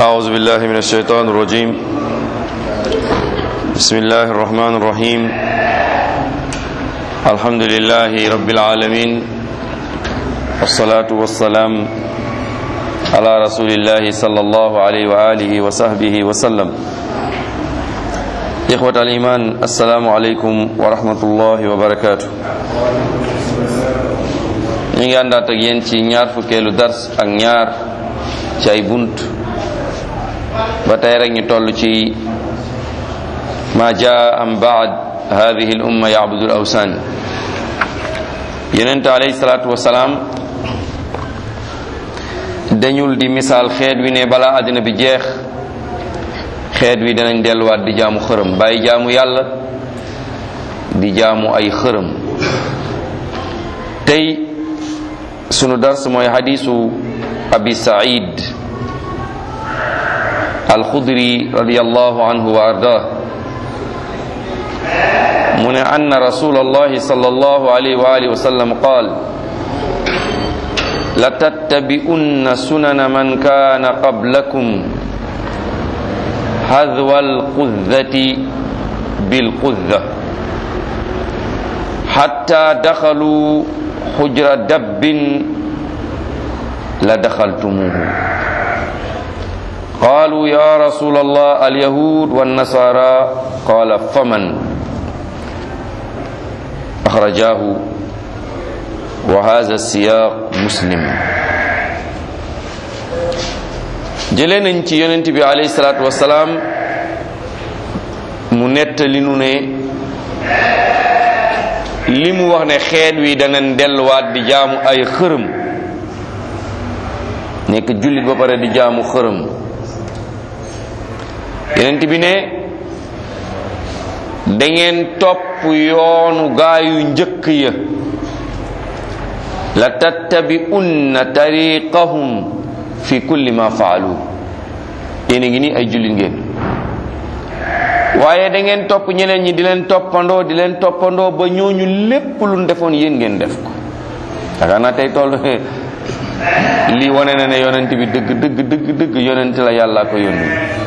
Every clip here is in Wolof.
أعوذ بالله من الشيطان الرجيم بسم الله الرحمن الرحيم الحمد لله رب العالمين والصلاة والسلام على رسول الله صلى الله عليه وآله وصحبه وسلم إخوة الإيمان السلام عليكم ورحمة الله وبركاته ñi ngi àndaat ak yéen ci ñaar fukkeelu dars ak ñaar ci ay bunt ba tey rek ñu toll ci ma jaa am baad hadihi al umma ya'budu al awsan yonent alayhi salaatu wasalaam dañul di misaal xeet wi ne balaa àddina bi jeex xeet wi danañ delluwaat di jaamu xërëm bàyyi jaamu yàlla di jaamu ay xërëm. tey sunu dars mooy hadisu abi said al-Khudri radiyallahu anhu wa ardah mu ne anna rasulallahi sallallahu alayhi wa alihi wa sallam qaal la tattabi'unna sunana man kana qablakum hadwa al-qudzati bil-qudza hatta dakhalu hujra dabbin la dakhaltumuhu qaalu ya rasulallah alyahud wannasara qaala faman axrajahu wa haza siyaq muslim. jëlee nañ ci yonent bi alayhi salaatu wasalaam mu nettali nu ne li mu wax ne xeet wi danañ delluwaat di jaamu ay xërëm nekk jullit ba pare di jaamu xërëm. yonent bi ne da ngeen topp yoonu gaayu njëkk ya la tattabi'unna tariqahum fi kulli ma faalu. yéen a ngi nii ay jullit ngeen waaye da ngeen topp ñeneen ñi di leen toppandoo ba ñooñu lépp lu defoon yéen ngeen def ko. yaakaar naa tey toll lii wane na ne yonent bi dëgg yonent la yàlla ko yónni.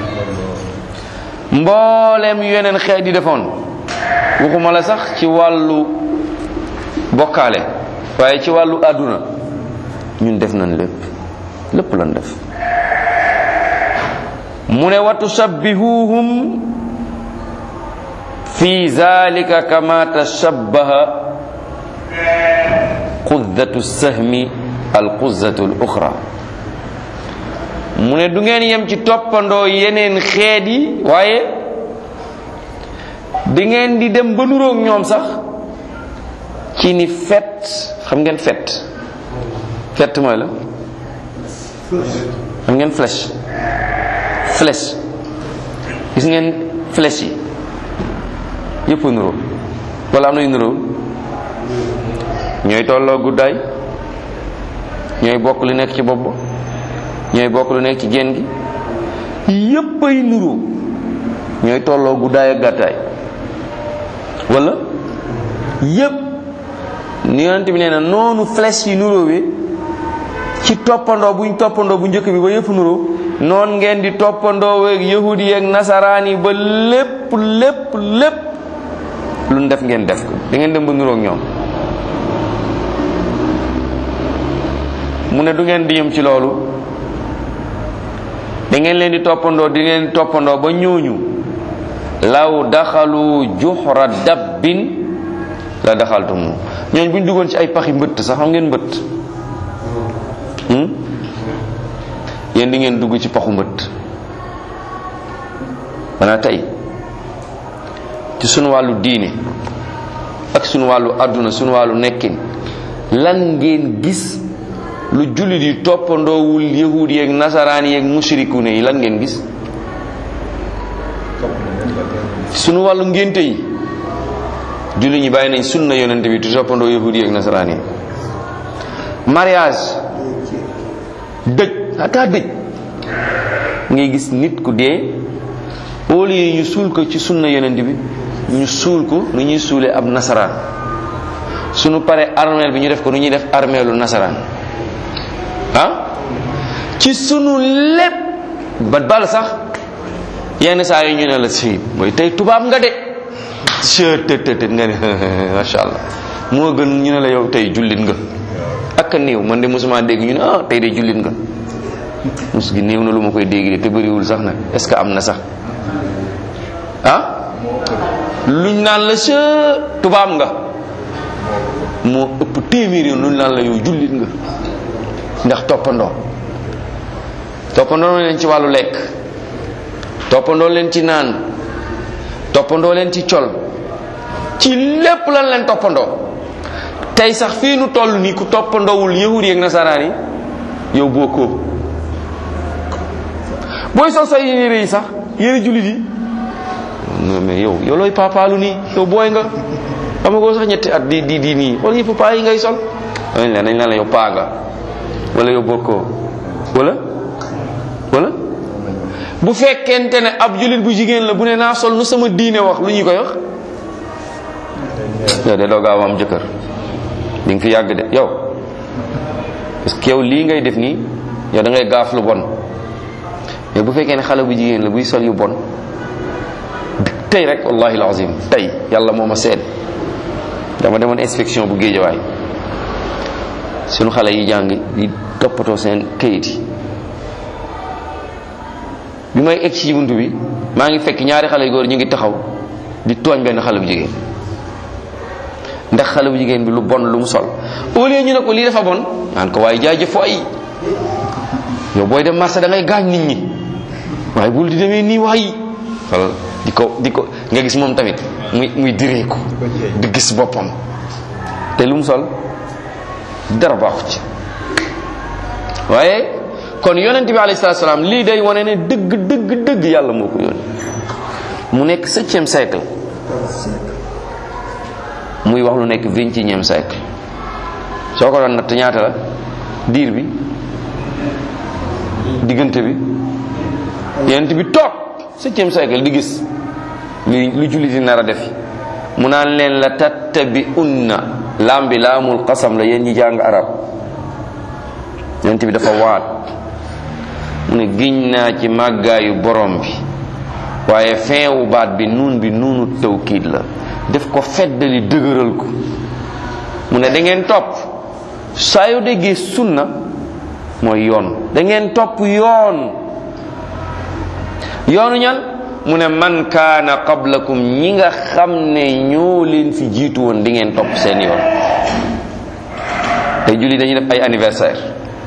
mboolem yeneen xeet yi defoon waxuma la sax ci wàllu bokkaale waaye ci wàllu àdduna ñun def nañ lépp lañ def. mu ne wa tushabbihuhum fi zalika kama tashabbaha qudzatu sahmi al qudzatu al uxra. mu ne du ngeen yem ci toppandoo yeneen xeet yi waaye di ngeen di dem ba nuroog ñoom sax ci ni fet. xam ngeen fet mooy la xam ngeen flèche gis ngeen flèche yi yëpp nuroo wala am na yu nuroo ñooy tolloo guddaay ñooy bokk lu nekk ci bopp ba ñooy bokk lu nekk ci génn gi yépp ay nuroo ñooy tolloo guddaay ak gàttaay wala yépp ni yonent bi nee na noonu flèche yi nuroowee ci toppandoo buñ toppandoo bu njëkk bi ba yépp nuroo noon ngeen di toppandoo weeg yahudi yeeg nasaraan yi ba lépp lu ñu def ngeen def ko da ngeen dem ba nuroog ñoom. mu ne du ngeen di yëm ci loolu da ngeen leen di toppandoo ba ñooñu law daxalu juxra dabbin la daxaltumu. ñooñ bu ñu duggoon ci ay paxi mbëtt sax xam ngeen mbëtt yéen di ngeen dugg ci paxu mbëtt. maanaam tey ci sunu wàllu diine ak sunu wàllu àdduna sunu wàllu nekkin lan ngeen gis lu jullit yi toppandoowul yahuud yeeg nasaraan yeeg mushrikuune yi lan ngeen gis. sunu wàllu ngénte yi jullit ñi bàyyi nañ sunna yonent bi tu toppandoo yahuud yeeg nasaraan yi. mariage dëj ata dëj ngay gis nit ku dee au lieu ñu suul ko ci sunna yonent bi ñu suul ko nu ñuy suulee ab nasaraan. sunu pare armeel bi ñu def ko nu ñuy def armeelu nasaraan. ci sunu lépp ba bal sax yenn saa yi ñu ne la si mooy tey tubaab nga de tëtëtët nga ne macha allah moo gën ñu ne la yow tey jullit nga ak néew man de mosuma dégg ñu ne tey de jullit nga mos gi néew na lu ma koy dégg de te bëriwul sax nag est-ce que am na sax luñ naan la sa tubaab nga moo ëpp téeméer yoon luñ naan la yow jullit nga ndax toppandoo leen ci wàllu lekk, toppandoo leen ci naan, toppandoo leen ci col, ci lépp lan leen toppandoo. tey sax fii nu toll nii ku toppandoowul yahudi ak nasaraan yi yow bokkoo. booy sol say yére yi sax yére jullit yi non mais yow looy papaalu nii yow booy nga amagoo sax ñetti at di nii wala yëpp paa yi ngay sol nañ la yow paa nga wala yow bokkoo wala bu fekkente ne ab jullit bu jigéen la bu ne naa sol nu sama diine wax lu ñu koy wax yow de doo gaaw am jëkkër di nga fi yàgg de yow parce que yow lii ngay def nii yow da ngay gaaf lu bon. mais bu fekkee ne xale bu jigéen la buy sol yu bon tey rek wallahi alazim tey yàlla moo ma seet dama demoon inspection bu Géejawaay sunu xale yi jàng di toppatoo seen kayit yi bi may egg ci buntu bi maa ngi fekk ñaari xale yu góor ñu ngi taxaw di tooñ benn xale bu jigéen ndax xale bu jigéen bi lu bon lu mu sol au lieu ñu ne ko lii dafa bon naan ko waaye jaajëf ay yow booy dem marché da ngay gaañ nit ñi waaye bul di demee nii waay wala di ko nga gis moom tamit muy diree ko di gis boppam te lu mu sol dara baaxu ci. waaye kon yonent bi alayhi salaatu salaam lii day wane ne dëgg yàlla moo ko yónni mu nekk 7e siècle muy wax lu nekk 21e siècle soo ko doon natt ñaata la diir bi diggante bi yonent bi toog 7e siècle di gis lu jullit yi nar a def mu naan leen la tattabi'unna laam bi laamul qasam la yéen ñi jàng arab yonent bi dafa waat mu ne giñ naa ci màggaayu borom bi waaye feewu baat bi nuun bi nuunu tawkiid la def ko feddali dëgëral ko mu ne da ngeen topp saa yoo déggee sunna mooy yoon da ngeen topp yoonu ñan mu ne man kaana qablakum ñi nga xam ne ñoo leen fi jiitu woon di ngeen topp seen yoon. tey julli dañuy def ay anniversaire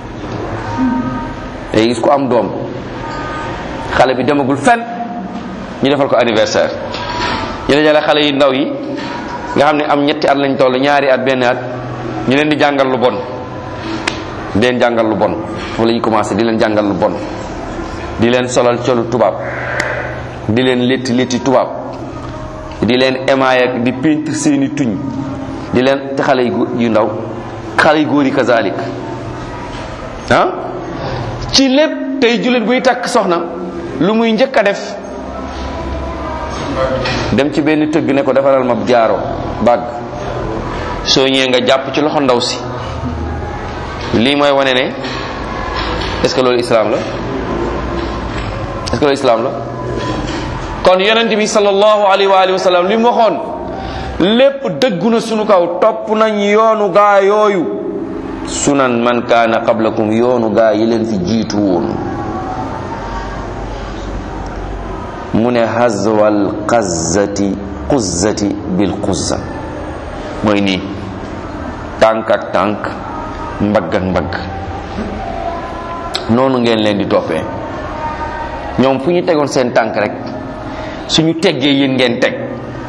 tey gis ko am doom xale bi demagul fenn ñu defal ko anniversaire ñu dajale xale yu ndaw yi nga xam ne am ñetti at lañ toll ñaari at benn at ñu leen di jàngal lu bon di leen jàngal lu bon foofu la ñu commencé di leen jàngal lu bon di leen solal colu tubaab di leen létti tubaab di leen émaay ak di peintre seeni tuñ di leen te xale yu ndaw xale yu góor yi kazalik ci lépp tey jullit buy takk soxna lu muy njëkk a def dem ci benn tëgg ne ko defaral ma jaaro bàgg soo ñëwee nga jàpp ci loxo ndaw si lii mooy wane ne est-ce que loolu islam la est-ce que loolu islam la kon yonent bi sallallahu alayhi wa alihi wa sallam li mu waxoon lépp dëggu na sunu kaw topp nañ yoonu gaa yooyu sunan man kaana qablakum yoonu gaa yi leen fi jiitu woon mu ne hazwal quzzati bil quzza mooy nii tànk ak tànk mbagg ak mbagg noonu ngeen leen di toppee ñoom fu ñu tegoon seen tànk rek suñu teggee yéen ngeen teg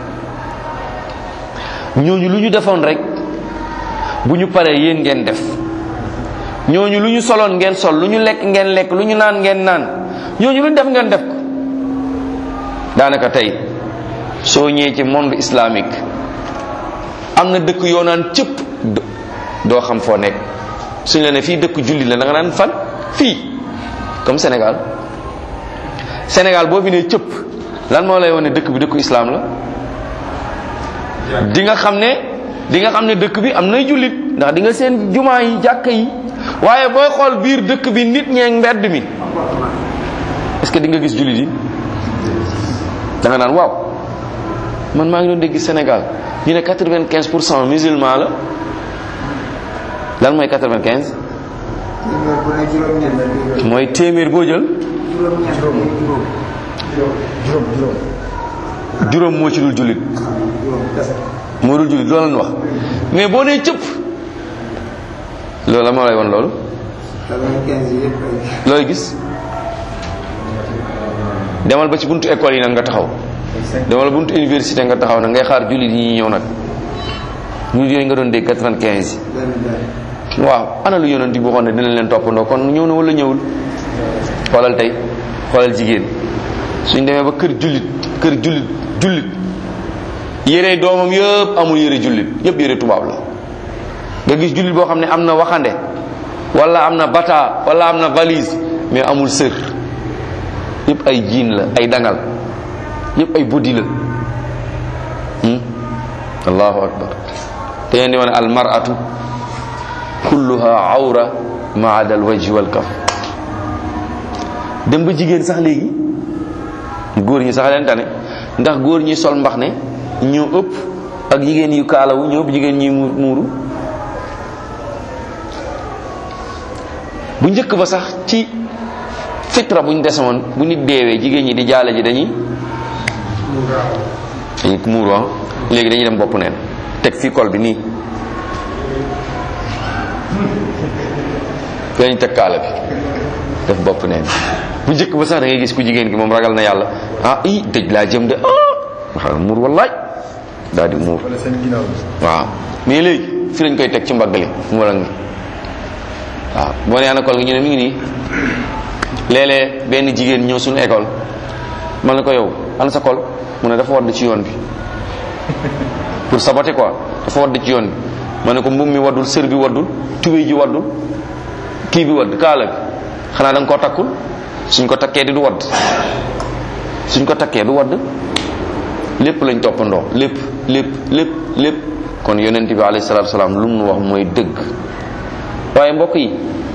ñooñu lu ñu defoon rek bu ñu paree yéen ngeen def ñooñu lu ñu soloon ngeen sol lu ñu lekk ngeen lekk lu ñu naan ngeen naan ñooñu lu ñu def ngeen def ko daanaka tey soo ñëwee ci monde islamique am na dëkk yoo naan cëpp doo xam foo nekk suñ la ne fii dëkk julli la da nga naan fan fii comme Sénégal boo fi nee cëpp lan moo lay wane dëkk bi dëkku islam la di nga xam ne dëkk bi am nay jullit ndax di nga seen jumaa yi jàkka yi waaye booy xool biir dëkk bi nit ñeeg mbedd mi est-ce que di nga gis jullit yi da nga naan waaw man maa ngi doon dégg Sénégal ñu ne 95% musulman la. lan mooy 95. mooy téeméer boo jël. juróom moo ci dul jullit. moo dul jullit loolu la wax mais boo nee cëpp loolu la moo lay won loolu. looy gis. demal ba ci buntu école yi nag nga taxaw. demal buntu université nga taxaw nag ngay xaar jullit yi ñëw nag. jullit yooyu nga doon dégg 95. waaw ana lu yonent bi waxoon ne dinañ leen toppandoo kon ñëw na wala ñëwul. xoolal tey xoolal jigéen suñ demee ba kër jullit yére doomam yëpp amul yére jullit yëpp yére tubaab la. nga gis jullit boo xam ne am na waxande wala am na bata wala am na valise mais amul sër yëpp ay jiin la ay dangal yëpp ay buddi la. allahu akbar te yéen di wane al mar'atu kulluha awra ma ada al wajhi wal kaf. dem ba jigéen sax léegi góor ñi sax leen tane ndax góor ñi sol mbax ne ñoo ëpp ak jigéen yu kaalawu ñoo ëpp jigéen ñi muuru. bu njëkk ba sax ci fitra buñ desemoon bu nit deewee jigéen ñi di jaale ji dañuy muuru. léegi dañuy dem bopp neen teg fii kol bi nii dañuy teg kaala bi def bopp neen. bu njëkk ba sax da ngay gis ku jigéen gi moom ragal na yàlla dëj laa jëm de waxal muur wallaay daal di muur waaw mais léegi fi lañ koy teg ci mbagg li mu la ngi waaw boo nee ana kol gi ñu ne mi ngi nii. léeg-léeg benn jigéen ñëw suñu école man na ko yow ana sa kol mu ne dafa wadd ci yoon bi pour saboter quoi dafa wadd ci yoon bi ma ne ko mbubb mi waddul sër bi waddul tubéy ji waddul kii bi wadd kaala bi xanaa da nga koo takkul suñ ko takkee di du wadd suñ ko takkee du wadd. lépp lañ toppandoo lépp kon yonent bi alayhi salaatu salaam lu mu wax mooy dëgg. waaye mbokk yi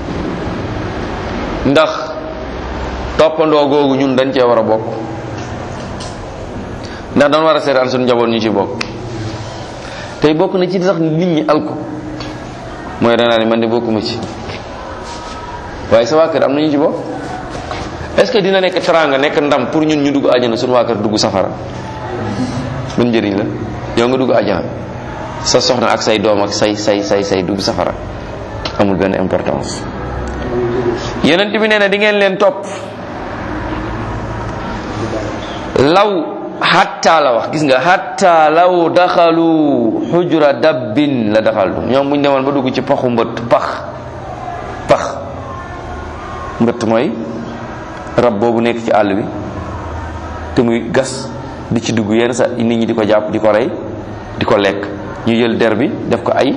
ndax toppandoo googu ñun dañ cee war a bokk ndax dañ war a seetaan suñu njaboot ñu ci bokk. tey bokk na ci sax nit ñi alko mooy danaa ne man de bokkuma ci waaye sa waa kër am na ñu ci bokk. est-ce que dina nekk teraanga nekk ndam pour ñun ñu dugg àjjana suñu waa kër dugg safara ban njëriñ la yow nga dugg àjjana sa soxna ak say doom ak say dugg safara amul benn importance. yonent bi nee na di ngeen leen topp law hatta la wax gis nga hatta law daxalu xujura dabbin la daxaltu ñoom buñ demoon ba dugg ci paxu mbëtt pax mbëtt mooy rab boobu nekk ci àll bi te muy gas di ci dugg yenn sa nit ñi di ko jàpp di ko rey di ko lekk ñu jël der bi def ko ay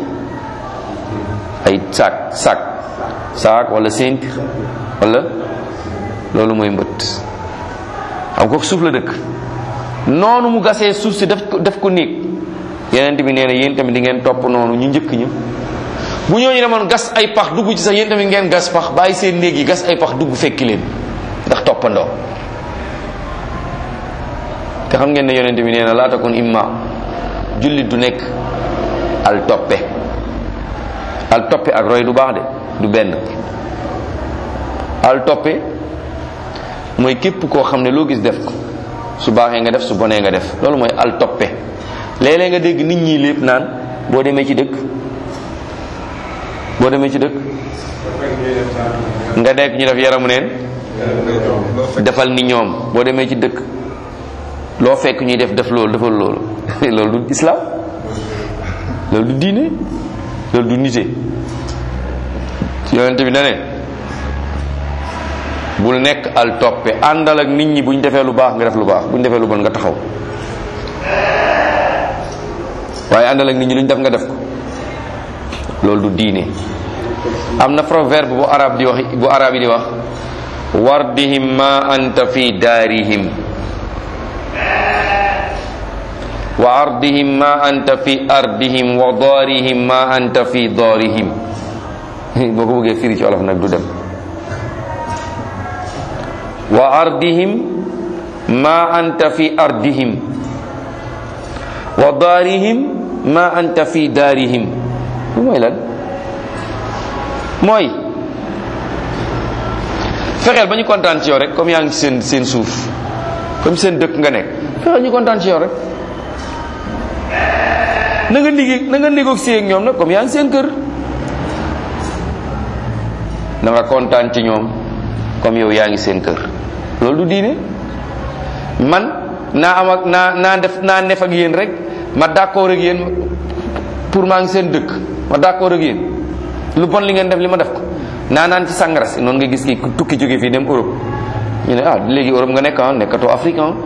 saak wala ceinture wala loolu mooy mbëtt xam ko suuf la dëkk noonu mu gasee suuf si def ko néeg yeneen bi nee na yéen tamit di ngeen topp noonu ñu njëkk ñu bu ñooñu demoon gas ay pax dugg ci sax yéen tamit ngeen gas pax bàyyi seen néeg yi gas ay pax dugg fekki leen ndax toppandoo. te xam ngeen ne yonent bi nee na laa takun imma jullit du nekk al toppe ak roy du baax de du benn. al toppe mooy képp koo xam ne loo gis def ko su baaxee nga def su bonee nga def loolu mooy al toppe. léeg-léeg nga dégg nit ñi lépp naan boo demee ci dëkk nga nekk ñu def yaramu neen defal ni ñoom boo demee ci dëkk loo fekk ñuy def loolu defal loolu loolu du islam loolu du diine loolu du nite. yonent bi na ne bul nekk al toppe àndal ak nit ñi buñ defee lu baax nga def lu baax buñ defee lu bon nga taxaw waaye àndal ak nit ñi luñ def nga def ko loolu du diine. am na proverbe bu arab yi di wax wardihim ma anta fi daarihim wa ardihim ma anta fi ardihim wa daarihim ma anta fi daarihim. boo ko bëggee firi ci olof nag du dem. wa ardihim ma anta fi ardihim wa daarihim ma anta fi daarihim. lu mooy lan? mooy fexeel ba ñu kontaan ci yow rek, comme yaa ngi ci seen suuf, comme seen dëkk nga nekk, fexeel ñu kontaan ci yow rek. na nga négocier ak ñoom nag comme yaa ngi seen kër. na nga kontaan ci ñoom comme yow yaa ngi seen kër. loolu du diine. man naa am ak naa def ak yéen rek, ma d'accord ak yéen pour maa ngi seen dëkk, ma d'accord ak yéen lu bon li ngeen def li ma def ko. naan ci sangara si noonu nga gis ki tukki jóge fii dem Europe, ñu ne léegi Europe nga nekk nekkatoo Afrique waaw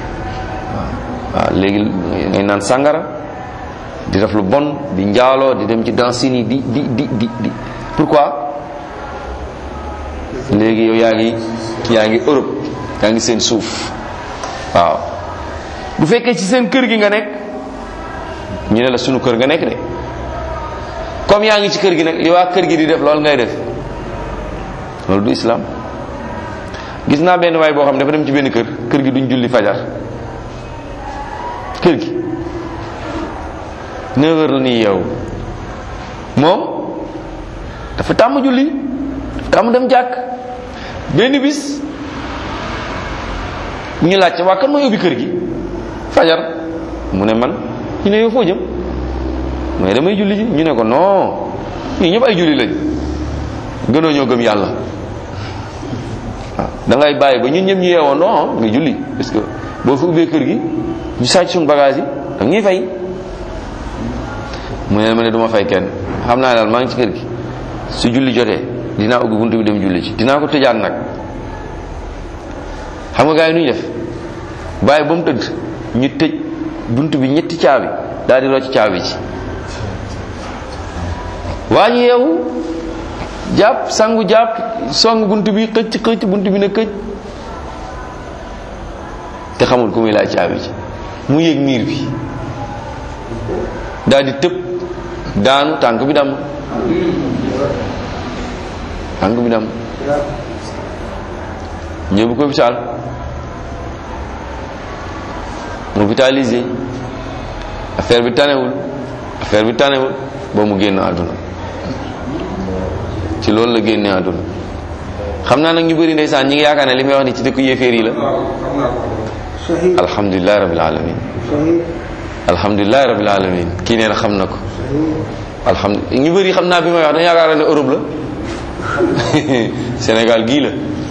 léegi ngay naan sangara, di def lu bon, di njaaloo, di dem ci dansini di pourquoi? léegi yow yaa ngi Europe, yaa ngi seen suuf. waaw bu fekkee ci seen kër gi nga nekk, ñu ne la sunu kër nga nekk de, comme yaa ngi ci kër gi nag li waa kër gi di def loolu ngay def. loolu du islam. gis naa benn waay boo xam ne dafa dem ci benn kër gi duñ julli fajar. kër gi 9h la nii yow moom dafa tàmm julli, dafa tàmm dem jàkk. benn bis ñu laajte waa kan mooy ubbi kër gi fajar, mu ne man. ñu ne yow foo jëm? mu ne damay julli ji. ñu ne ko non ñii ñëpp ay julli lañ, gënoo ñoo gëm yàlla. waaw da ngay bàyyi ba ñun ñëpp ñu yeewoo non nga julli, parce que boo fi ubbee kër gi ñu sàcc suñu bagage yi da ñuy fay. mu ne ma ne du ma fay kenn, xam naa daal maa ngi ci kër gi, su julli jotee dinaa ubbi buntu bi dem julli ci, dinaa ko tëjaat nag. xam nga gars yi nu ñu def? bàyyi ba mu tëdd ñu tëj buntu bi ñetti caabi, daal di rocc caabi ci. waa ñu yeewu jàpp sangu jàpp song buntu bi xëcc buntu bi ne këj, te xamul ku muy laaj caabi ci. mu yéeg miir bi daal di tëb daanu, tànk bi dam ñëw ko hôpital, mu hôpitalisé, affaire bi tanewul ba mu génn àdduna. ci loolu la génne àdduna. xam naa nag ñu bëri ndeysaan ñi ngi yaakaar ne li may wax ni ci dëkk yéeféer yi la. alhamdulilah rabbil alamin alhamdulilah rabbil alamin kii nee na xam na ko. alhamdulilah ñu bëri xam naa bi may wax dañu yaakaar ne Europe la. Sénégal gii la.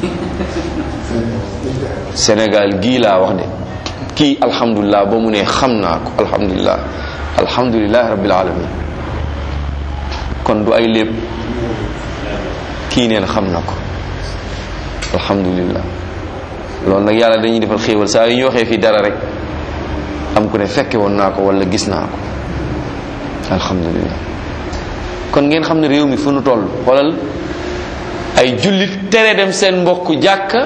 Sénégal gii laa wax de kii alhamdulilah ba mu ne xam naa ko. alhamdulilah rabbil alamin kon du ay lépp. kii neen xam na ko. alhamdulilah. loolu nag yàlla dañuy defal xéewal saa yu ñu waxee fii dara rek am ku ne fekke woon naa ko wala gis naa ko. alhamdulilah. kon ngeen xam ne réew mi fu nu toll xoolal ay jullit tere dem seen mbokk jàkka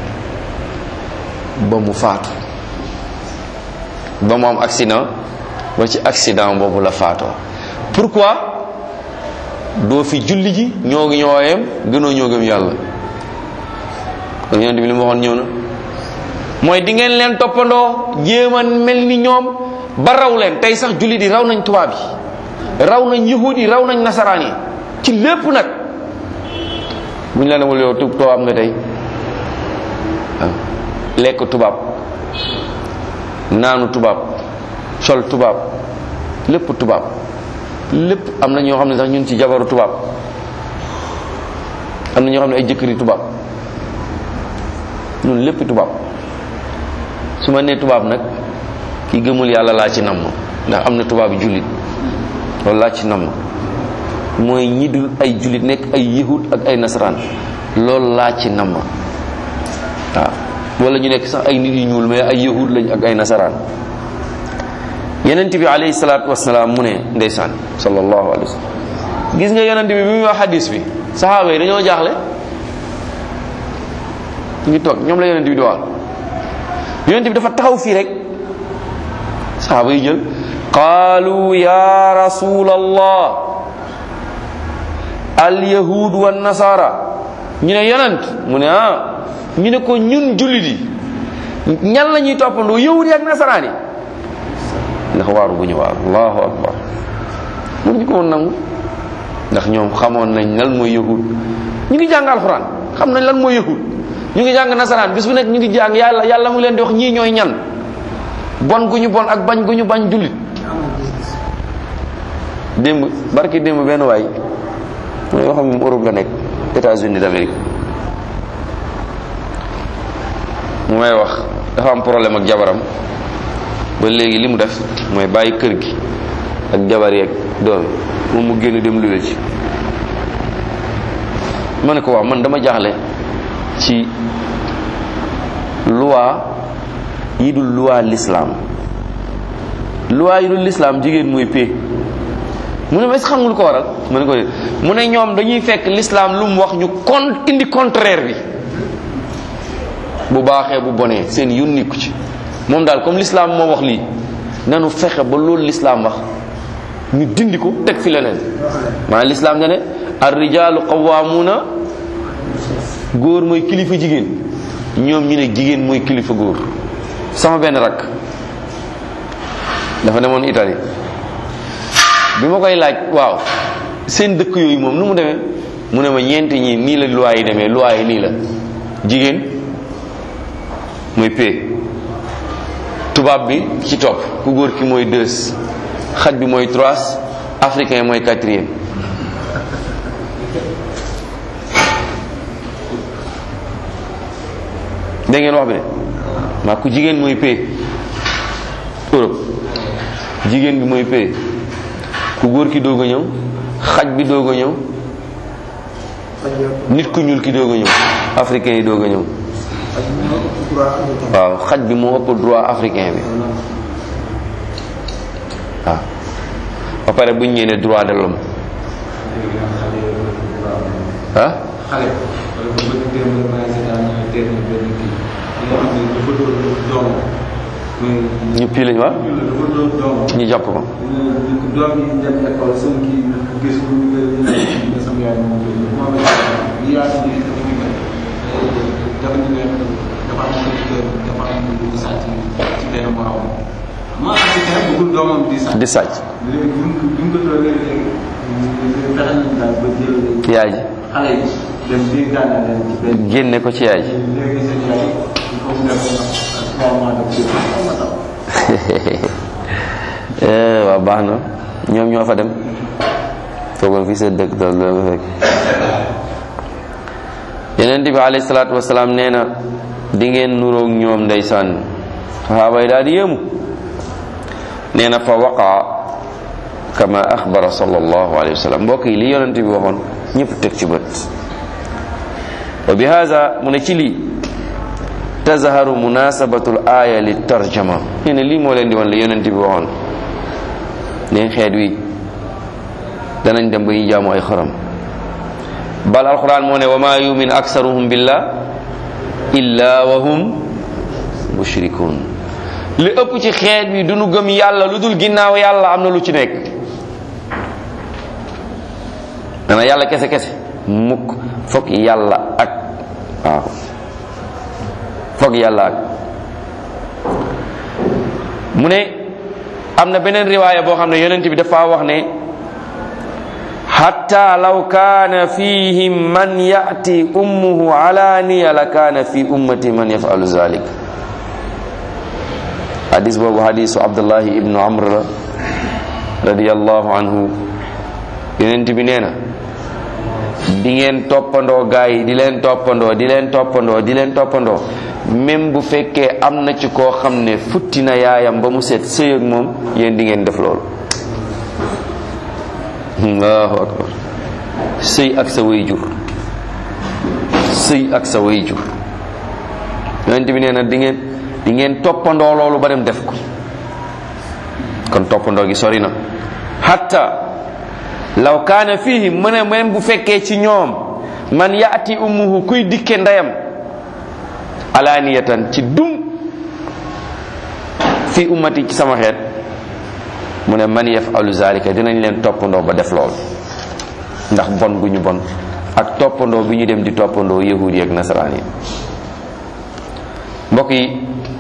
ba mu faatu, ba mu am accident, ba ci accident boobu la faatoo. pourquoi? doo fi julli ji ñoo ngi ñooyam gënoo ñoo gëm yàlla. kon yonent bi li mu waxoon ñëw na, mooy di ngeen leen toppandoo jéem a mel ni ñoom ba raw leen. tey sax julli di raw nañ tubaab yi, raw nañ yahuud yi, raw nañ nasaraan yi ci lépp nag. bu ñu la demul yow tubaab nga tey lekk tubaab, naanu tubaab, sol tubaab, lépp tubaab. lépp am na ñoo xam ne sax ñun ci jabaru tubaab, am na ñoo xam ne ay jëkkëri tubaab, ñun lépp tubaab. su ma nee tubaab nag ki gëmul yàlla laa ci namm, ndax am na tubaab yu jullit, loolu laa ci namm. mooy ñi dul ay jullit nekk ay yahud ak ay nasaraan, loolu laa ci namm. waaw wala ñu nekk sax ay nit yu ñuul mais ay yahud lañ ak ay nasaraan. yonent bi alayhi salaatu wasalaam mu ne ndeysaan sallallahu alayhi wa sallam, gis nga yonent bi bi muy wax hadis bi saxaaba yi dañoo jaaxle, ñu ngi toog ñoom la yonent bi di wax. yonent bi dafa taxaw fii rek saxaaba yi jël qaalu ya rasulallah al yahud wa nasara. ñu ne yonent mu ne ñu ne ko ñun jullit yi ñan la ñuy toppandoo yahud yi ak nasaraan yi ndax waaru bu ñu waaru allahu akbar mun ñu ko woon nangu ndax ñoom xamoon nañ lan mooy yahud ñu ngi jàng alxuraan xam nañ lan mooy yahud ñu ngi jàng nasaraan bis bu nekk ñu ngi jàng yàlla mu leen di wax ñii ñooy ñan bon gu ñu bon ak bañ gu ñu bañ jullit démb barki démb benn waay mooy yoo xam ne Europe la nekk États-Unis d'Amérique mu may wax dafa am problème ak jabaram ba léegi li mu def mooy bàyyi kër gi ak jabar yeeg doom moom mu génn dem luwe ci ma ne ko waaw man dama jaaxle ci loi yi dul loi l'islam loi yi dul l'islam jigéen mooy pee mu ne ma est-ce que xam nga lu ko waral ma ne ko mu ne ñoom dañuy fekk l'islam lu mu wax ñu indi contraire bi bu baaxee bu bonee seen yónni ko ci moom daal comme l'islam moo wax lii nanu fexe ba loolu l'islam wax ñu dindi ko teg fi leneen maanaam l'islam ne ar-rijaalu qawwaamuuna góor mooy kilifa jigéen ñoom ñu ne jigéen mooy kilifa góor. sama benn rakk dafa demoon Italie bi ma koy laaj waaw seen dëkk yooyu moom nu mu demee mu ne ma ñeenti ñi nii la loi yi demee loi yi nii la jigéen mooy p tubaab bi ci topp ku góor ki mooy 2 xaj bi mooy 3 africain mooy 4e dégg ngeen wax bi ne maa ku jigéen mooy p Europe jigéen bi mooy p ku góor ki doog a ñëw xaj bi doog a ñëw nit ku ñuul ki doog a ñëw africain yi doog a ñëw waaw xaj bi moo ëpp droit africain bi waaw ba pare bu ñu ñëwee droit de l'homme ah ñu pii lañ waa ñu jàpp ko di sàcc yaay ji génne ko ci yaay ji waaw baax na ñoom ñoo fa dem toogoon fii seen dëkk dal loolu fekk Yonent bi alayhi salaatu wasalaam nee na di ngeen nuroog ñoom ndeysaan saxaaba yi daal di yéemu nee na fa waqa kama axbara sallallahu alayhi wa sallam mbokk yi li Yonent bi waxoon ñëpp teg ci bët wa bi hada mu ne ci lii tazharu munasabatul aaya li tarjama nee na lii moo leen di wan la Yonent bi waxoon ne xeet wi danañ dem ba ñu jaamu ay xaram bal alquran moo ne wa ma yumin aksaruhum billah illa wa hum mushrikun li ëpp ci xeet wi du nu gëm yàlla lu dul ginnaaw yàlla am na lu ci nekk dana yàlla kese kese mukk foog yàlla ak waaw foog yàlla ak mu ne am na beneen riwaaya boo xam ne yonent bi dafa wax ne hatta law kaana fihim man ya'ti ummuhu alaaniya la kaana fi ummati man yaf'alu zalik hadis boobu hadisu abdullahi ibnu amr la radiyallahu anhu yonent bi nee na di ngeen toppandoo gaa yi di leen toppandoo di leen toppandoo di leen toppandoo même bu fekkee am na ci koo xam ne futti na yaayam ba mu set sëy ak moom yéen di ngeen def loolu allahu akbar sëy ak sa way jur sëy ak sa way jur yonent bi nee na di ngeen toppandoo loolu ba dem def ko kon toppandoo gi sori na hatta law kaana fihi mu ne même bu fekkee ci ñoom man yaati ummuhu kuy dikke ndeyam alaaniyatan ci dum fi ummati ci sama xeet mu ne man yafalu zalika dinañ leen toppandoo ba def lool ndax bon gu ñu bon ak toppandoo bi ñu dem di toppandoo yahudi ak nasaraan yi mbokk yi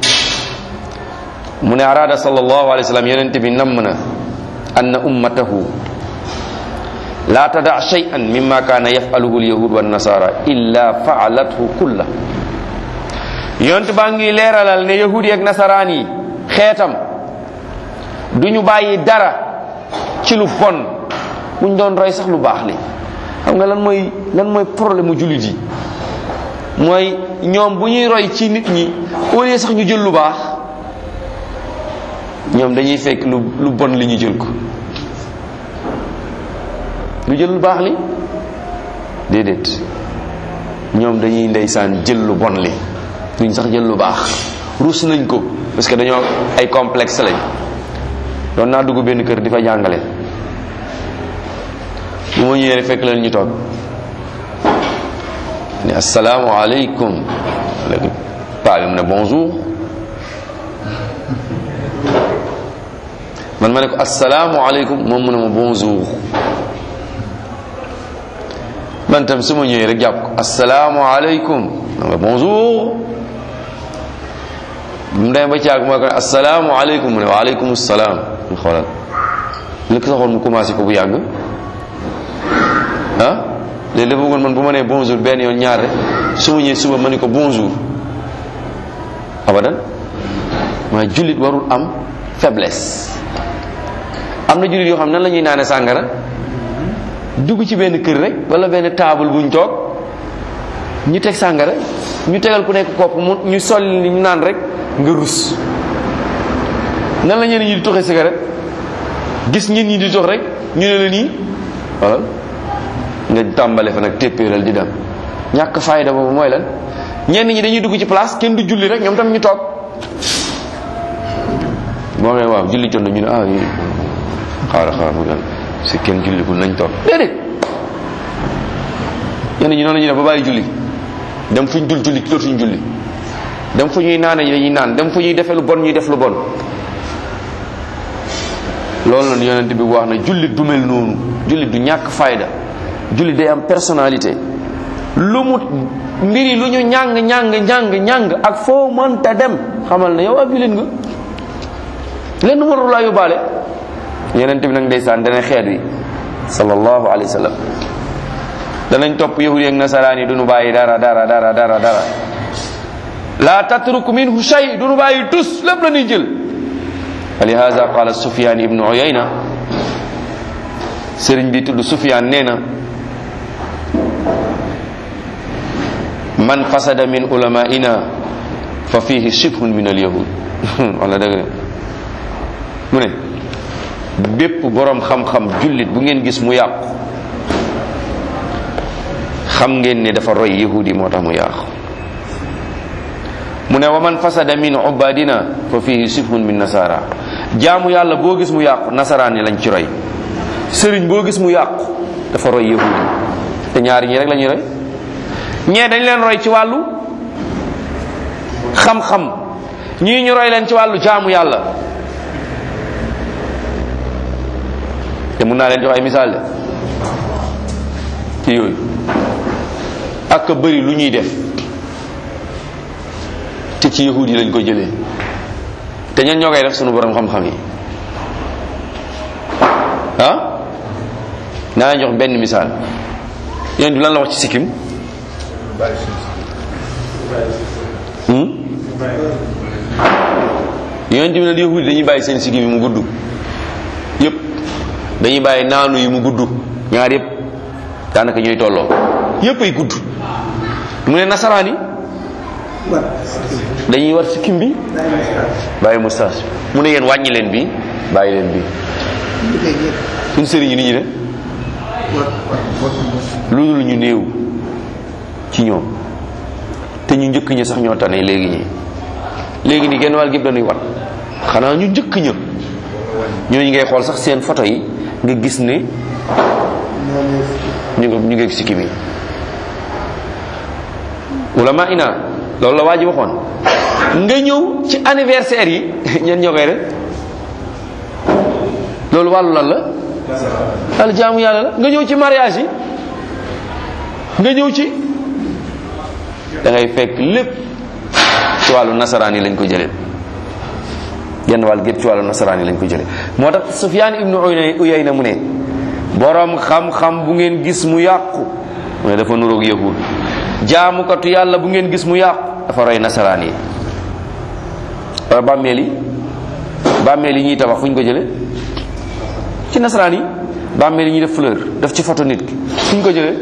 mu ne araada sallallahu alayhi wa sallam yonente bi namm na anna ummatahu la tada shay'an mimma kaana yafaluhu alyahud wa nasara illa faalathu kulla. yonent baa ngi leeralal ne yahudi ak nasaraan yi xeetam duñu bàyyi dara ci lu bon buñ doon roy sax lu baax li. xam nga lan mooy problème mu jullit yi mooy ñoom bu ñuy roy ci nit ñi au lieu sax ñu jël lu baax ñoom dañuy fekk lu bon li ñu jël ko. lu jël lu baax li déedéet ñoom dañuy ndeysaan jël lu bon li duñ sax jël lu baax rus nañ ko parce que dañoo ay complexe lañ. doon naa dugg benn kër di fa jàngale bu ma ñëwee fekk leen ñu toog ne asalaamaaleykum léegi paa bi mu ne bonjour man ma ne ko asalaamaaleykum moom mu ne ma bonjour man tam su ma ñëwee rek jàpp ko asalaamaaleykum bonjour mu dem ba caag mooy ko ne asalaamaaleykum mu ne waaleykum salaam ñu xoolal li ko saxoon mu commencé ko bu yàgg ah léegi dafa bëggoon man bu ma nee bonjour benn yoon ñaar rek su ma ñëwee suba ma ne ko bonjour abadan waaye jullit warul am faiblesse. am na jullit yoo xam nan la ñuy naane sàngara dugg ci benn kër rek wala benn table buñ toog ñu teg sàngara ñu tegal ku nekk kopp mu ñu sol li ñu naan rek nga rus. nan la ñeneen ñi di toxee cigarette gis ñin ñi di tox rek ñu ne la nii wala nga tàmbale fa nag téppéeral di dem ñàkk fayda boobu mooy lan. ñenn ñi dañuy dugg ci place kenn du julli rek ñoom tam ñu toog boo nee waaw julli jot na ñu ne ah yii xaaral mu si kenn jullikul nañ toog déedéet. ñenn ñi noonu la ñuy def ba bàyyi julli dem fu ñu dul julli dootuñu julli dem fu ñuy naane dañuy naan dem fu ñuy defee lu bon ñuy def lu bon. loolu la yonent bi wax na jullit du mel noonu jullit du ñàkk fayda jullit day am personnalité. lu mu mbiri lu ñu ñàng ak foo mënta dem xamal na yow ab jullit nga lenn warul laa yóbbaale. yonent bi nag ndeysaan dana xeet wi sallallahu alayhi wa sallam danañ topp yahudi ak nasaraan yi duñu bàyyi dara la tatruk minhu shay duñu bàyyi tus lépp la ñuy jël. lihaza qala Sufyan ibnu Uyayna sëriñ bi tudd Sufyan nee na man fasada min ulamaina fa fihi shibhun min alyahud wala dëgg mu ne bépp boroom xam-xam jullit bu ngeen gis mu yàqu xam ngeen ne dafa roy yahudi moo tax mu yàqu. mu ne wa man fasada min ubadina fa fihi shibhun min nasara jaamu yàlla boo gis mu yàqu nasaraan yi lañ ci roy. sëriñ boo gis mu yàqu dafa roy yahudi te ñaari ñi rek la ñuy roy. ñee dañ leen roy ci wàllu xam-xam ñii ñu roy leen ci wàllu jaamu yàlla. te mun naa leen jox ay misaal de ci yooyu ak bëri lu ñuy def te ci yahud yi lañ ko jëlee te ñan ñoo koy def sunu borom xam-xam yi ah. naa jox benn misaal yéen du lan la wax ci sikkim yonent bi ne yahudi dañuy bàyyi seen sikkim yi mu gudd yépp dañuy bàyyi naanu yi mu gudd ñaar yépp daanaka ñooy tolloo yépp ay gudd. mu ne nasaraan yi dañuy war sikkim bi bàyyi moustache mu ne yéen wàññi leen bi bàyyi leen bi. suñ sëriñ yi nit ñi de loolu ñu néew ci ñoom te ñu njëkk ñi sax ñoo tane léegi nii genn wàll gépp dañuy wat xanaa ñu njëkk ña ñooñu ngay xool sax seen photo yi nga gis ne ñu ngi sikki bi. ulama ina loolu la waa ji waxoon nga ñëw ci anniversaire yi ñen ñoo koy def loolu wàllu lan la al jaamu yàlla la. nga ñëw ci mariage yi nga ñëw ci da ngay fekk lépp ci wàllu nasaraan yi lañ ko jëlee genn wàll gépp ci wàllu nasaraan yi lañ ko jëlee moo tax Sufyaan ibnu Uyayna mu ne borom xam-xam bu ngeen gis mu yàqu mu ne dafa nuroog yahud jaamukatu yàlla bu ngeen gis mu yàqu dafa roy nasaraan yi bàmmeel yi ñuy tabax fu ñu ko jëlee ci nasaraan yi bàmmeel yi ñuy def fleur def ci photo nit ki fu ñu ko jëlee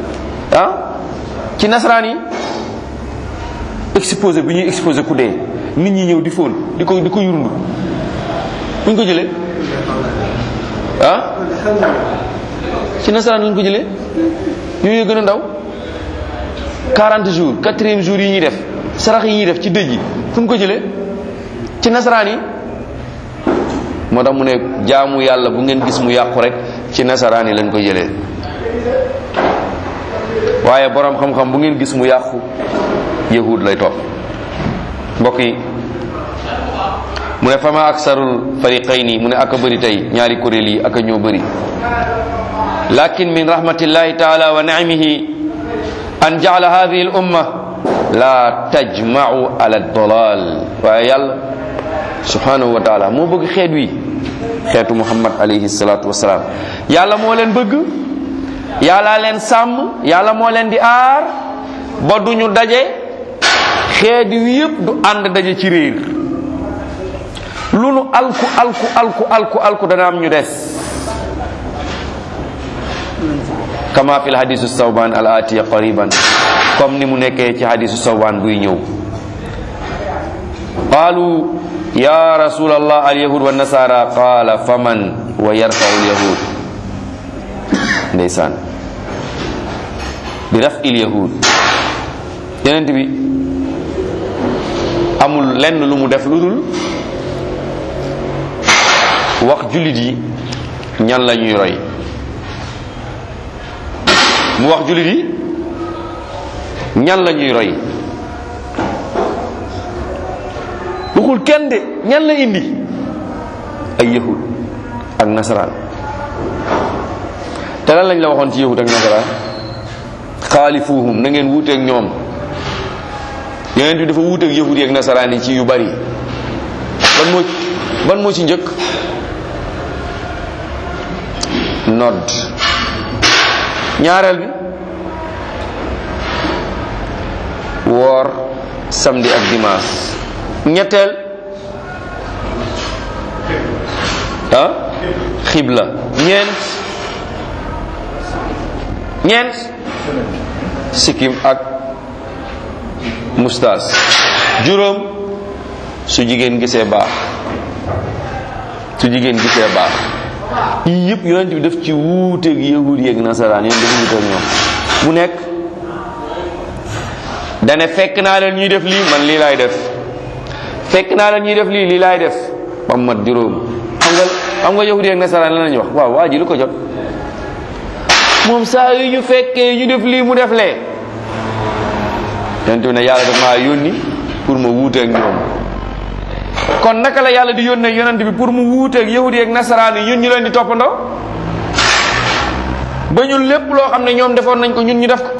ci nasaraan yi exposé bi ñuy exposé ku dee nit ñi ñëw di fóon di ko yurundu fu ñu ko jëlee ci nasaraan lañ ko jëlee yooyu gën a ndaw 40 jours 4e jour yi ñuy def sarax yi ñuy def ci dëj yi fu ñu ko jëlee ci nasaraan yi moo tax mu ne jaamu yàlla bu ngeen gis mu yàqu rek ci nasaraan yi lañ ko jëlee waaye borom xam-xam bu ngeen gis mu yàqu yahud lay topp mbokk yi mu ne fama aksarul fariqayni mu ne aka bëri tey ñaari kuréel yi aka ñoo bëri lakin min rahmatillahi taala wa ni'amihi an ja'ala hadhihi al umma la tajma'u ala ad-dalal waaye yàlla subhanahu wa taala moo bëgg xeet wi xeetu muhammad alayhi salatu wasalaam yàlla moo leen bëgg yàlla leen sàmm yàlla moo leen di aar ba duñu daje xeet wi yëpp du ànd daje ci réer lu nu alku dana am ñu des kama fi hadisu sawban al atiya qariban comme ni mu nekkee ci hadisu sawban buy ñëw qalu ya rasulallah al yahud wa nasara qala faman wa yarfa'u al yahud ndeysaan bi raf'il yahud yenent bi amul lenn lu mu def lu dul wax jullit yi ñan la ñuy roy mu wax jullit yi ñan la ñuy roy waxul kenn de ñan la indi ay yahud ak nasaraan te lan lañ la waxoon ci yahud ak nasaraan xaalifuhum na ngeen wuuteeg ñoom yeneen bi dafa wuuteeg yahud yi ak nasaraan yi ci yu bari ban moo ci njëkk nodd ñaareel bi woor samedi ak dimanche ñetteel xibla ñeent sikkim ak mustaas juróom su jigéen gisee baax yii yëpp yonent bi def ci wuuteeg yahud yi ak nasaraan yéen dafa wuuteeg ñoom mu nekk dane fekk naa leen ñuy def lii man lii laay def fekk naa leen ñuy def lii laay def ba mat juróom xam nga yahud yi ak nasaraan la lañuy wax waaw waa ji lu ko jot moom saa yu ñu fekkee ñu def lii mu def lee yonent bi ne yàlla daf maa yónni pour ma wuuteeg ñoom kon naka la yàlla di yónnee yonent bi pour mu wuuteeg yahudi ak nasaraan yi ñun ñu leen di toppandoo ba ñun lépp loo xam ne ñoom defoon nañ ko ñun ñu def ko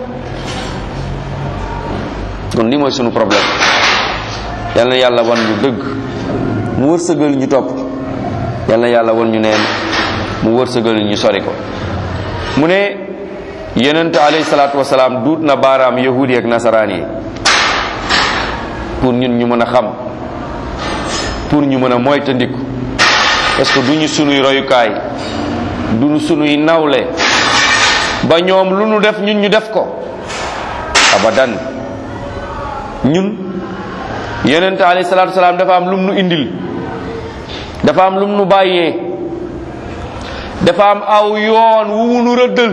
kon lii mooy sunu problème yal na yàlla wan ñu dëgg mu wërsëgal ñu topp yal na yàlla wan ñu neen mu wërsëgal ñu sori ko mu ne yonent alayhi salaatu wasalaam duut na baaraam yahudi ak nasaraan yi pour ñun ñu mën a xam pour ñu mën a moytandiku parce que duñu sunuy royukaay duñu sunuy nawle ba ñoom lu nu def ñun ñu def ko abadan ñun yonent alayhi salaatu wasalaam dafa am lum nu indil dafa am lum nu bàyyee dafa am aw yoon wu nu rëddal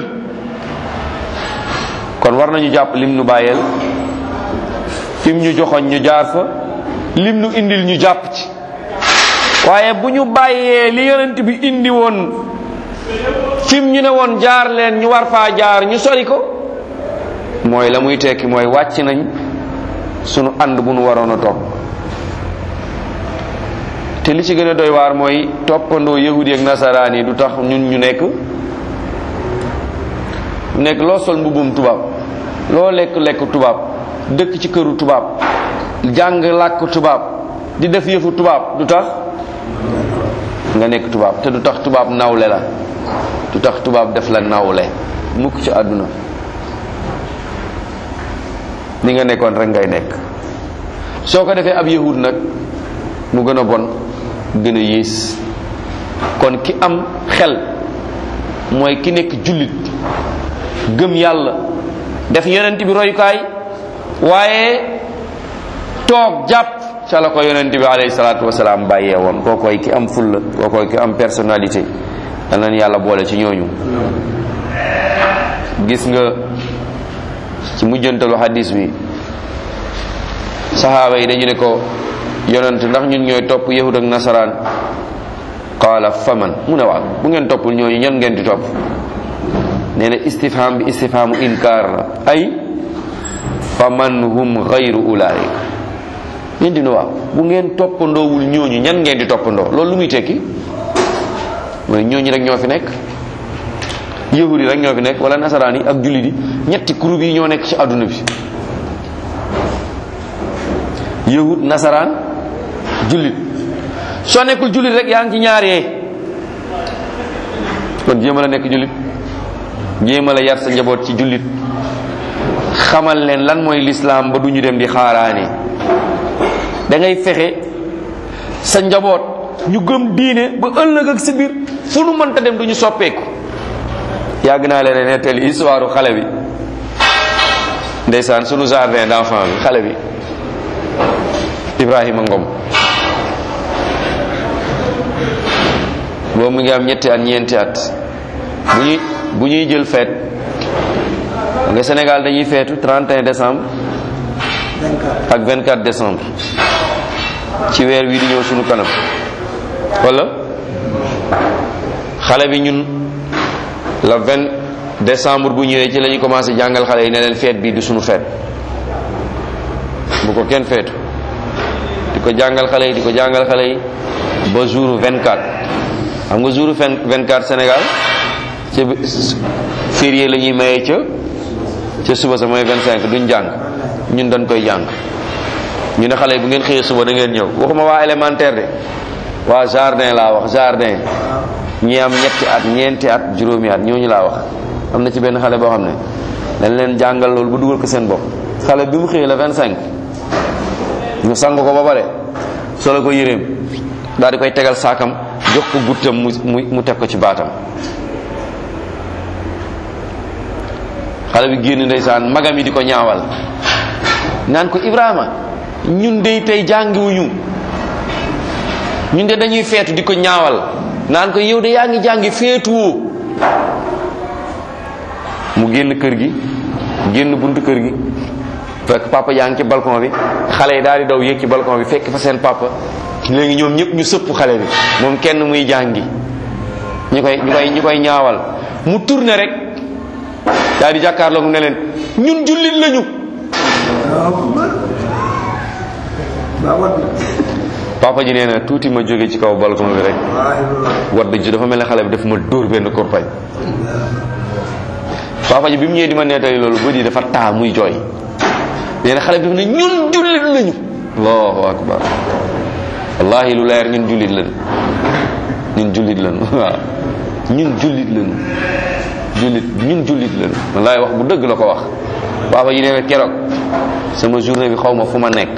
kon war nañu jàpp lim nu bàyyeel fim ñu joxoñ ñu jaar fa lim nu indil ñu jàpp ci waaye bu ñu bàyyee li yonent bi indi woon fim ñu ne woon jaar leen ñu war faa jaar ñu sori ko mooy la muy tekki mooy wàcc nañ sunu ànd bu nu waroon a topp te li ci gën a doy waar mooy toppandoo yahudi ak nasaraan yi du tax ñun ñu nekk loo sol mbubum tubaab loo lekk tubaab dëkk ci këru tubaab jàng làkk tubaab di def yëfu tubaab du tax nga nekk tubaab, te du tax tubaab nawle la, du tax tubaab def la nawle mukk ci àdduna. ni nga nekkoon rek ngay nekk. soo ko defee ab yahud nag mu gën a bon, gën a yées. kon ki am xel mooy ki nekk jullit, gëm yàlla, def yonent bi royukaay, waaye toog jàpp ca la ko yonent bi alayhi salaatu wasalaam bàyyee woon. kookoy ki am fulla, kookoy ki am personnalité. dal nañ yàlla boole ci ñooñu. gis nga ci mujjantalu hadis bi sahaaba yi dañu ne ko yonent ndax ñun ñooy topp yahud ak nasaraan? qaala faman, mu ne waaw bu ngeen toppul ñooñu ñan ngeen di topp? nee na istifham bi istifhamu inkaar la, ay faman hum ghayru ulaik. ñun di ne waaw bu ngeen toppandoowul ñooñu ñan ngeen di toppandoo? loolu lu muy tekki mooy ñooñu rek ñoo fi nekk, yahud yi rek ñoo fi nekk, wala nasaraan yi ak jullit yi. ñetti groupe yi ñoo nekk ci àdduna bi: yahud, nasaraan, jullit. soo nekkul jullit rek yaa ngi ci ñaar yee. kon jéem a la nekk jullit, jéem a la yar sa njaboot ci jullit, xamal leen lan mooy lislaam ba du ñu dem di xaaraane. da ngay fexe sa njaboot ñu gëm diine ba ëllëg ak si biir fu nu mënta dem du ñu soppeeku. yàgg naa leen nettali histoire xale bi, ndeysaan sunu jardin d'enfant bi, xale bi Ibrahima Ngom. boobu mu ngi am ñetti at ñeenti at. bu ñuy jël feet nga Sénégal dañuy feetu 31 décembre ak 24 décembre ci weer wi di ñëw sunu kanam, wala xale bi ñun le 20 décembre bu ñëwee ci la ñu commencé jàngal xale yi ne leen feet bi du sunu feet, bu ko kenn feetu. di ko jàngal xale yi, di ko jàngal xale yi ba jour 24. xam nga jour 24 Sénégal ci férié la ñuy mayee ca suba sa mooy 25 duñ jàng, ñun dañ koy jàng. ñu ne xale yi bu ngeen xëyee suba da ngeen ñëw. waxuma waa élémentaire de, waa jardin laa wax, jardin. ñi am ñetti at ñeenti at juróomi at ñooñu laa wax. am na ci benn xale boo xam ne dañ leen jàngal loolu ba dugal ko seen bopp. xale bi mu xëyee la 25 ñu sang ko ba pare solo ko yéreem daal di koy tegal saakam jox ko guttam mu teg ko ci baatam. xale bi génn ndeysaan, magam yi di ko ñaawal naan ko Ibrahima ñun dey tey jàngiwuñu, ñun de dañuy feetu, di ko ñaawal naan ko yow de yaa ngi jàngi feetuwoo. mu génn kër gi, génn buntu kër gi, fekk papa yaa ngi ci balcon bi. xale yi daal di daw yéeg ci balcon bi fekk fa seen papa. léegi ñoom ñëpp ñu sëpp xale bi, moom kenn muy jàngi, ñu koy ñaawal. mu tourné rek daal di jàkkaarloo ne leen ñun jullit lañu. papa ji nee na tuuti ma jóge ci kaw balcon bi rek wadd ji dafa mel ne xale bi daf ma dóor benn korpañ. papa ji bi mu ñëwee di ma nettali loolu bët yi dafa taa muy jooy. nee na xale bi dafa ne ñun jullit lañu. allahu akbar. wallahi lu leer, ñun jullit lañu, ñun jullit lañu. waaw ñun jullit lañu, ñun jullit lañu. wallahi wax bu dëgg la ko wax. papa ji nee na keroog sama journée bi xaw ma fu ma nekk.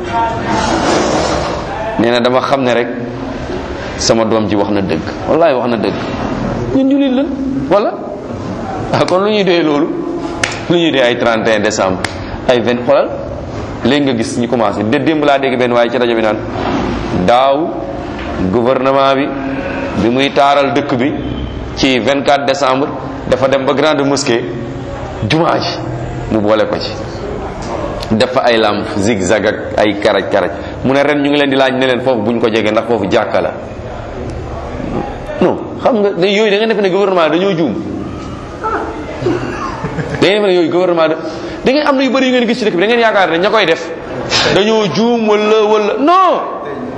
nee na dama xam ne rek sama doom ji wax na dëgg, wallahi wax na dëgg. ñun jullit lañu wala kon lu ñuy dee loolu, lu ñuy dee ay 31 décembre ay 20 xoolal léegi nga gis ñu commencé démb laa dégg benn waaye ci rajo bi naan daaw gouvernement bi muy taaral dëkk bi ci 24 décembre dafa dem ba grande mosquée jumaa ji mu boole ko ci def fa ay lampe zigzag ak ay karaj mu ne ren ñu ngi leen di laaj ne leen foofu buñ ko jegee ndax foofu jàkka la. non xam nga yooyu da nga defe ne gouvernement dañoo juum, da ngeen defe ne yooyu gouvernement da ngeen am na yu bëri yu ngeen gis ci dëkk bi da ngeen yaakaar ne ña koy def dañoo juum wala non.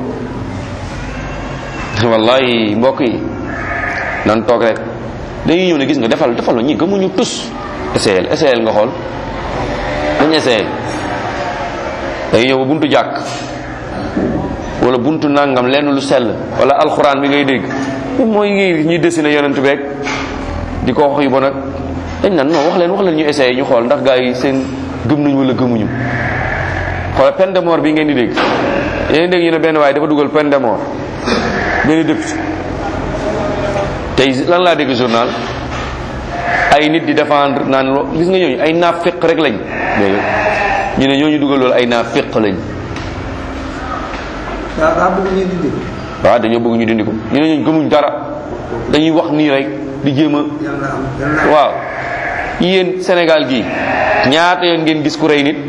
wallahi mbokk yi nan toog rek dañuy ñëw ne gis nga defal la ñi gëmuñu tus. essayel nga xool dañ essayé day ñëw ba buntu jàkk wala buntu nangam lenn lu sell wala alxuraan bi ngay dégg mooy ngi ñuy dessiné yonent beeg di ko wax yu bon nag dañ naan non wax leen ñu essayé ñu xool ndax gaa yi seen gëm nañu wala gëmuñu. xoola peine de mort bi ngeen di dégg yéen dégg ñu ne benn waaye dafa dugal peine de mort benn député tey lan laa dégg journal ay nit di défendre naan gis nga ñooñu ay naafiq rek lañ dégg ñu ne ñooñu dugal loolu ay naafiq lañ. waaw dañoo bëgg ñu dindi ko ñu ne ñooñu gëmuñ dara dañuy wax nii rek di jéem a waaw yéen Sénégal gii ñaata yoon ngeen gis ku rey nit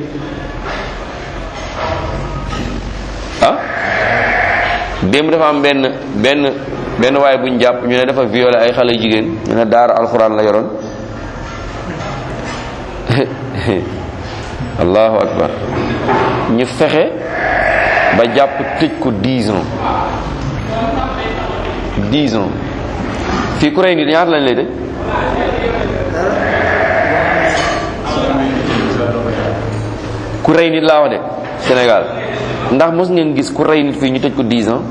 ah démb dafa am benn waaye buñ jàpp ñu ne dafa violé ay xale jigéen ñu ne daara alxuraan la yoroon allahu akbar ñu fexe ba jàpp tëj ko 10 ans 10 ans fii ku rey nit ñaata lañ lay tëj ku rey nit laa wax de Sénégal ndax mos ngeen gis ku rey nit fii ñu tëj ko 10 ans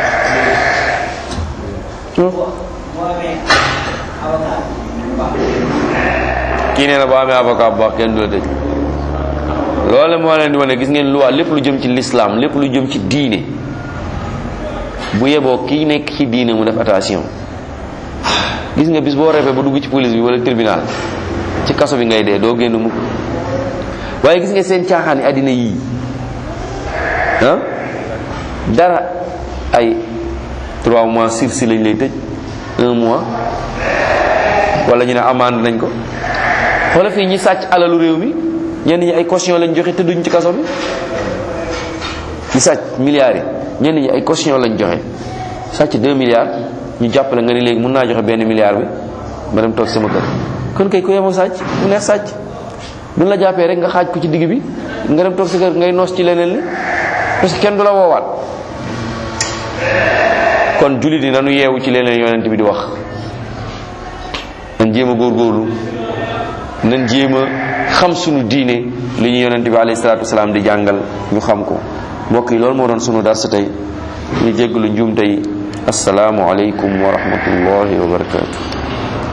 kii nee na boo amee avocat bu baax kenn du la tëj loolu moo leen di wane gis ngeen loi lépp lu jëm ci l'islam lépp lu jëm ci diine bu yeboo kii nekk ci diine mu def attention gis nga bis boo refee ba dugg ci police bi wala tribunal ci kaso bi ngay dee doo génn mukk waaye gis nga seen caaxaan yi àddina yii ah dara ay 3 mois sursis lañ lay tëj 1 mois wala ñu ne amende nañ ko xoola fii ñi sàcc alalu réew mi ñenn ñi ay caution lañ joxe tëdduñ ci kaso bi ñi sàcc milliards yi ñenn ñi ay caution lañ joxe sàcc 2 milliards ñu jàppale nga ni léegi mën naa joxe benn milliard bi ma dem toog sama kër kon kay ku yemoo sàcc mu neex sàcc duñ la jàppee rek nga xaaj ko ci digg bi nga dem toog sa kër ngay noos ci leneen li parce que kenn du la woowaat kon jullit yi nanu yeewu ci leneen yonent bi di wax nañ jéem a góorgóorlu nañ jéem a xam sunu diine li ñu yonent bi alayhi salaatu wasalaam di jàngal ñu xam ko mbokk yi loolu moo doon sunu dars tey ñu jéggalu njuum tey assalaamu aleykum wa rahmatullahi wa barakatuh